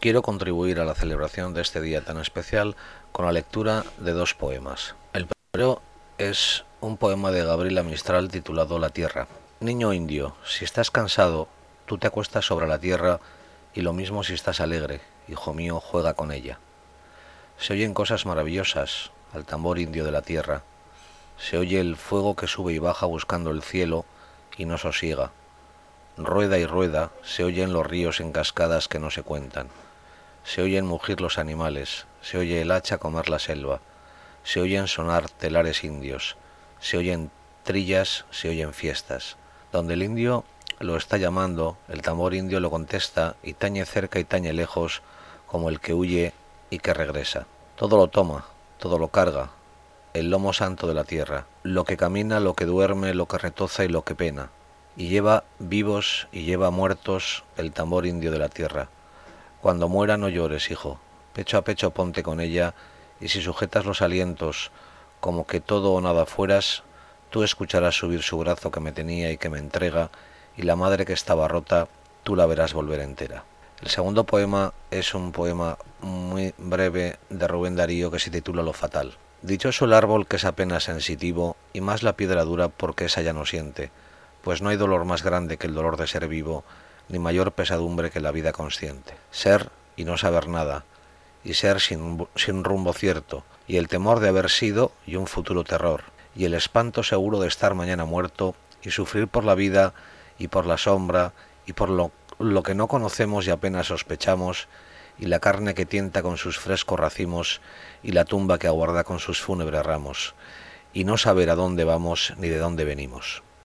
Quiero contribuir a la celebración de este día tan especial con la lectura de dos poemas. El primero es un poema de Gabriela Mistral titulado La Tierra. Niño indio, si estás cansado, tú te acuestas sobre la tierra y lo mismo si estás alegre, hijo mío, juega con ella. Se oyen cosas maravillosas al tambor indio de la tierra. Se oye el fuego que sube y baja buscando el cielo y no sosiega. Rueda y rueda, se oyen los ríos en cascadas que no se cuentan. Se oyen mugir los animales, se oye el hacha comer la selva, se oyen sonar telares indios, se oyen trillas, se oyen fiestas. Donde el indio lo está llamando, el tambor indio lo contesta y tañe cerca y tañe lejos, como el que huye y que regresa. Todo lo toma, todo lo carga, el lomo santo de la tierra, lo que camina, lo que duerme, lo que retoza y lo que pena, y lleva vivos y lleva muertos el tambor indio de la tierra. Cuando muera no llores, hijo, pecho a pecho ponte con ella, y si sujetas los alientos como que todo o nada fueras, tú escucharás subir su brazo que me tenía y que me entrega, y la madre que estaba rota, tú la verás volver entera. El segundo poema es un poema muy breve de Rubén Darío que se titula Lo fatal. Dichoso el árbol que es apenas sensitivo, y más la piedra dura porque esa ya no siente, pues no hay dolor más grande que el dolor de ser vivo, ni mayor pesadumbre que la vida consciente. Ser y no saber nada, y ser sin rumbo cierto, y el temor de haber sido y un futuro terror, y el espanto seguro de estar mañana muerto, y sufrir por la vida y por la sombra, y por lo que no conocemos y apenas sospechamos, y la carne que tienta con sus frescos racimos, y la tumba que aguarda con sus fúnebres ramos, y no saber a dónde vamos ni de dónde venimos.